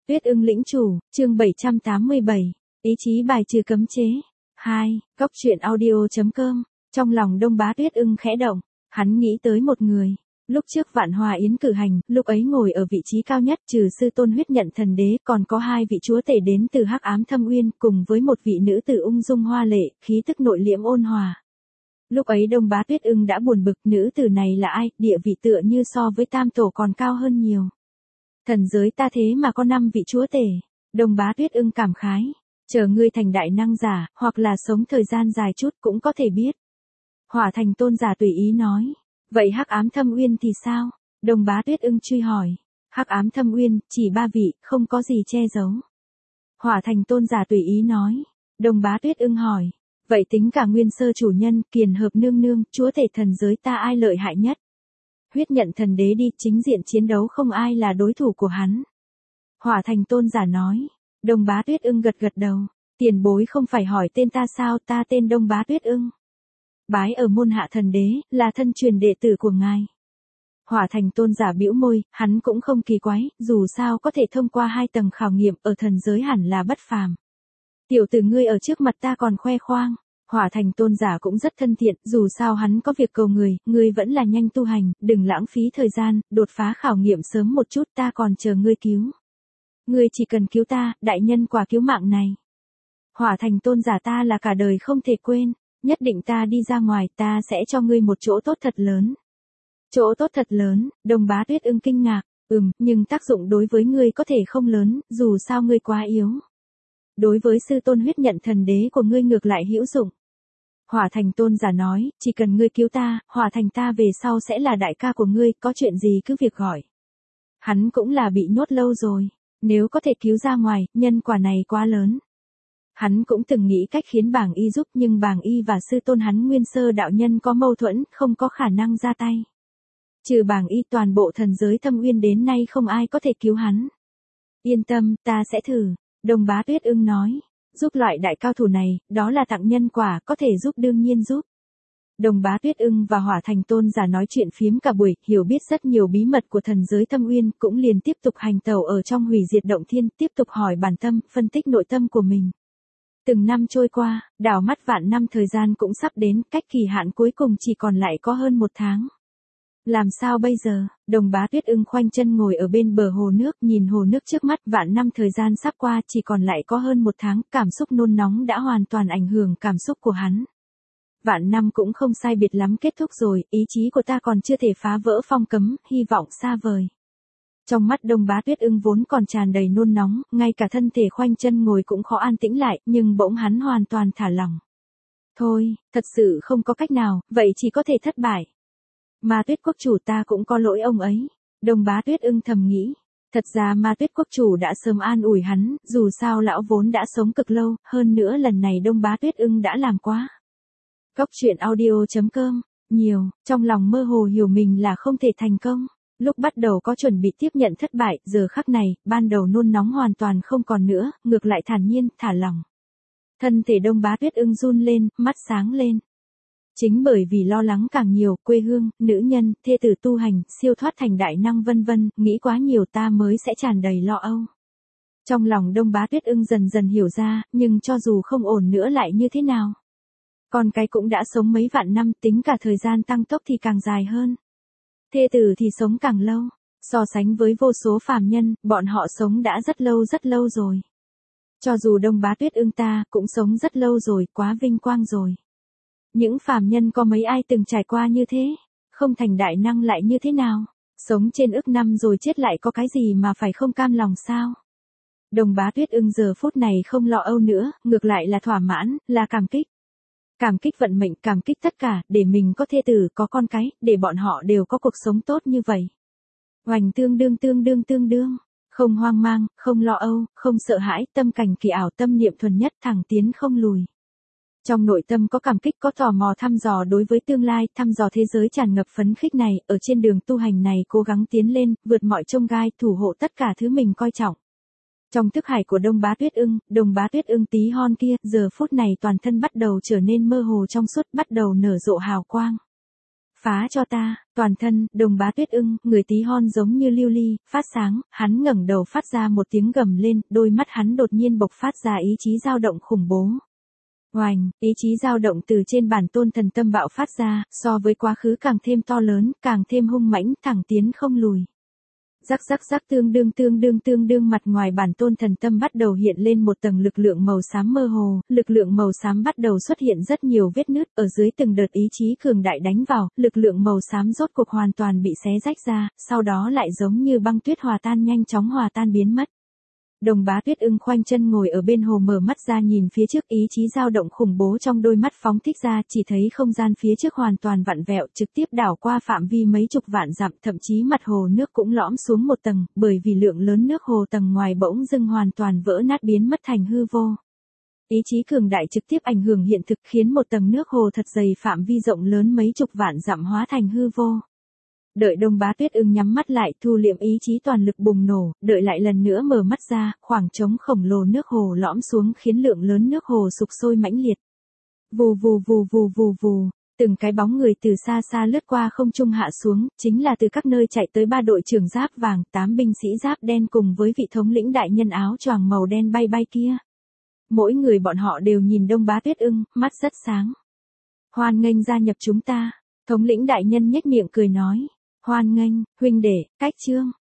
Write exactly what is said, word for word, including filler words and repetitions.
Tuyết ưng lĩnh chủ, chương bảy trăm tám mươi bảy, ý chí bài trừ cấm chế. hai. Góc truyện audio chấm com. Trong lòng Đông Bá Tuyết ưng khẽ động, hắn nghĩ tới một người. Lúc trước Vạn Hòa Yến cử hành, lúc ấy ngồi ở vị trí cao nhất trừ sư tôn huyết nhận thần đế, còn có hai vị chúa tể đến từ Hắc Ám Thâm Uyên, cùng với một vị nữ tử ung dung hoa lệ, khí tức nội liễm ôn hòa. Lúc ấy Đông Bá Tuyết ưng đã buồn bực, nữ tử này là ai, địa vị tựa như so với tam tổ còn cao hơn nhiều. Thần giới ta thế mà có năm vị chúa tể. Đông Bá Tuyết ưng cảm khái, chờ ngươi thành đại năng giả, hoặc là sống thời gian dài chút cũng có thể biết. Hỏa Thành tôn giả tùy ý nói, vậy Hắc Ám Thâm Uyên thì sao? Đông Bá Tuyết ưng truy hỏi. Hắc Ám Thâm Uyên, chỉ ba vị, không có gì che giấu. Hỏa Thành tôn giả tùy ý nói. Đông Bá Tuyết ưng hỏi, vậy tính cả nguyên sơ chủ nhân, Kiền Hợp nương nương, chúa tể thần giới ta ai lợi hại nhất? Huyết nhận thần đế đi, chính diện chiến đấu không ai là đối thủ của hắn. Hỏa Thành tôn giả nói. Đông Bá Tuyết ưng gật gật đầu, tiền bối không phải hỏi tên ta sao, ta tên Đông Bá Tuyết ưng. Bái ở môn hạ thần đế, là thân truyền đệ tử của ngài. Hỏa Thành tôn giả bĩu môi, hắn cũng không kỳ quái, dù sao có thể thông qua hai tầng khảo nghiệm ở thần giới hẳn là bất phàm. Tiểu tử ngươi ở trước mặt ta còn khoe khoang. Hỏa Thành tôn giả cũng rất thân thiện, dù sao hắn có việc cầu người, ngươi vẫn là nhanh tu hành, đừng lãng phí thời gian, đột phá khảo nghiệm sớm một chút, ta còn chờ ngươi cứu. Ngươi chỉ cần cứu ta, đại nhân quả cứu mạng này. Hỏa Thành tôn giả ta là cả đời không thể quên, nhất định ta đi ra ngoài, ta sẽ cho ngươi một chỗ tốt thật lớn. Chỗ tốt thật lớn, Đông Bá Tuyết ưng kinh ngạc, ừm, nhưng tác dụng đối với ngươi có thể không lớn, dù sao ngươi quá yếu. Đối với sư tôn huyết nhận thần đế của ngươi ngược lại hữu dụng. Hỏa Thành tôn giả nói, chỉ cần ngươi cứu ta, Hỏa Thành ta về sau sẽ là đại ca của ngươi, có chuyện gì cứ việc gọi. Hắn cũng là bị nhốt lâu rồi, nếu có thể cứu ra ngoài, nhân quả này quá lớn. Hắn cũng từng nghĩ cách khiến Bàng Y giúp, nhưng Bàng Y và sư tôn hắn nguyên sơ đạo nhân có mâu thuẫn, không có khả năng ra tay. Trừ Bàng Y, toàn bộ thần giới Thâm Uyên đến nay không ai có thể cứu hắn. Yên tâm, ta sẽ thử. Đông Bá Tuyết ưng nói, giúp loại đại cao thủ này, đó là tặng nhân quả, có thể giúp đương nhiên giúp. Đông Bá Tuyết ưng và Hỏa Thành tôn giả nói chuyện phiếm cả buổi, hiểu biết rất nhiều bí mật của thần giới Thâm Uyên, cũng liền tiếp tục hành tẩu ở trong hủy diệt động thiên, tiếp tục hỏi bản tâm, phân tích nội tâm của mình. Từng năm trôi qua, đảo mắt vạn năm thời gian cũng sắp đến, cách kỳ hạn cuối cùng chỉ còn lại có hơn một tháng. Làm sao bây giờ? Đông Bá Tuyết ưng khoanh chân ngồi ở bên bờ hồ nước, nhìn hồ nước trước mắt, vạn năm thời gian sắp qua, chỉ còn lại có hơn một tháng, cảm xúc nôn nóng đã hoàn toàn ảnh hưởng cảm xúc của hắn. Vạn năm cũng không sai biệt lắm kết thúc rồi, ý chí của ta còn chưa thể phá vỡ phong cấm, hy vọng xa vời. Trong mắt Đông Bá Tuyết ưng vốn còn tràn đầy nôn nóng, ngay cả thân thể khoanh chân ngồi cũng khó an tĩnh lại, nhưng bỗng hắn hoàn toàn thả lỏng. Thôi, thật sự không có cách nào, vậy chỉ có thể thất bại. Ma Tuyết quốc chủ ta cũng có lỗi ông ấy. Đông Bá Tuyết ưng thầm nghĩ. Thật ra Ma Tuyết quốc chủ đã sớm an ủi hắn, dù sao lão vốn đã sống cực lâu, hơn nữa lần này Đông Bá Tuyết ưng đã làm quá. Góc truyện audio chấm com. Nhiều, trong lòng mơ hồ hiểu mình là không thể thành công. Lúc bắt đầu có chuẩn bị tiếp nhận thất bại, giờ khắc này, ban đầu nôn nóng hoàn toàn không còn nữa, ngược lại thản nhiên, thả lỏng. Thân thể Đông Bá Tuyết ưng run lên, mắt sáng lên. Chính bởi vì lo lắng càng nhiều, quê hương, nữ nhân, thê tử tu hành, siêu thoát thành đại năng vân vân, nghĩ quá nhiều ta mới sẽ tràn đầy lo âu. Trong lòng Đông Bá Tuyết ưng dần dần hiểu ra, nhưng cho dù không ổn nữa lại như thế nào. Con cái cũng đã sống mấy vạn năm, tính cả thời gian tăng tốc thì càng dài hơn. Thê tử thì sống càng lâu, so sánh với vô số phàm nhân, bọn họ sống đã rất lâu rất lâu rồi. Cho dù Đông Bá Tuyết ưng ta, cũng sống rất lâu rồi, quá vinh quang rồi. Những phàm nhân có mấy ai từng trải qua như thế, không thành đại năng lại như thế nào, sống trên ức năm rồi chết lại có cái gì mà phải không cam lòng sao? Đông Bá Tuyết ưng giờ phút này không lo âu nữa, ngược lại là thỏa mãn, là cảm kích. Cảm kích vận mệnh, cảm kích tất cả, để mình có thê tử, có con cái, để bọn họ đều có cuộc sống tốt như vậy. Hoành tương đương tương đương tương đương, không hoang mang, không lo âu, không sợ hãi, tâm cảnh kỳ ảo, tâm niệm thuần nhất, thẳng tiến không lùi. Trong nội tâm có cảm kích, có tò mò thăm dò đối với tương lai, thăm dò thế giới tràn ngập phấn khích này, ở trên đường tu hành này cố gắng tiến lên, vượt mọi chông gai, thủ hộ tất cả thứ mình coi trọng. Trong thức hải của Đông Bá Tuyết ưng, Đông Bá Tuyết ưng tí hon kia, giờ phút này toàn thân bắt đầu trở nên mơ hồ trong suốt, bắt đầu nở rộ hào quang. phá cho ta, toàn thân, Đồng Bá Tuyết Ưng, người tí hon giống như lưu ly, phát sáng, hắn ngẩng đầu phát ra một tiếng gầm lên, đôi mắt hắn đột nhiên bộc phát ra ý chí dao động khủng bố. Oành, ý chí dao động từ trên bản tôn thần tâm bạo phát ra, so với quá khứ càng thêm to lớn, càng thêm hung mãnh, thẳng tiến không lùi. Rắc rắc rắc tương đương tương đương tương đương mặt ngoài bản tôn thần tâm bắt đầu hiện lên một tầng lực lượng màu xám mơ hồ, lực lượng màu xám bắt đầu xuất hiện rất nhiều vết nứt, ở dưới từng đợt ý chí cường đại đánh vào, lực lượng màu xám rốt cuộc hoàn toàn bị xé rách ra, sau đó lại giống như băng tuyết hòa tan nhanh chóng hòa tan biến mất. Đồng Bá Tuyết Ưng khoanh chân ngồi ở bên hồ mở mắt ra nhìn phía trước, ý chí dao động khủng bố trong đôi mắt phóng thích ra, chỉ thấy không gian phía trước hoàn toàn vặn vẹo, trực tiếp đảo qua phạm vi mấy chục vạn dặm, thậm chí mặt hồ nước cũng lõm xuống một tầng, bởi vì lượng lớn nước hồ tầng ngoài bỗng dưng hoàn toàn vỡ nát biến mất thành hư vô. Ý chí cường đại trực tiếp ảnh hưởng hiện thực, khiến một tầng nước hồ thật dày phạm vi rộng lớn mấy chục vạn dặm hóa thành hư vô. Đợi Đồng Bá Tuyết Ưng nhắm mắt lại, thu liệm ý chí toàn lực bùng nổ, đợi lại lần nữa mở mắt ra, khoảng trống khổng lồ nước hồ lõm xuống khiến lượng lớn nước hồ sục sôi mãnh liệt. Vù vù vù vù vù vù, từng cái bóng người từ xa xa lướt qua không trung hạ xuống, chính là từ các nơi chạy tới ba đội trưởng giáp vàng, tám binh sĩ giáp đen cùng với vị thống lĩnh đại nhân áo choàng màu đen bay bay kia. Mỗi người bọn họ đều nhìn Đồng Bá Tuyết Ưng, mắt rất sáng. Hoan nghênh gia nhập chúng ta, thống lĩnh đại nhân nhếch miệng cười nói. Hoan nghênh, huynh đệ, cách chương.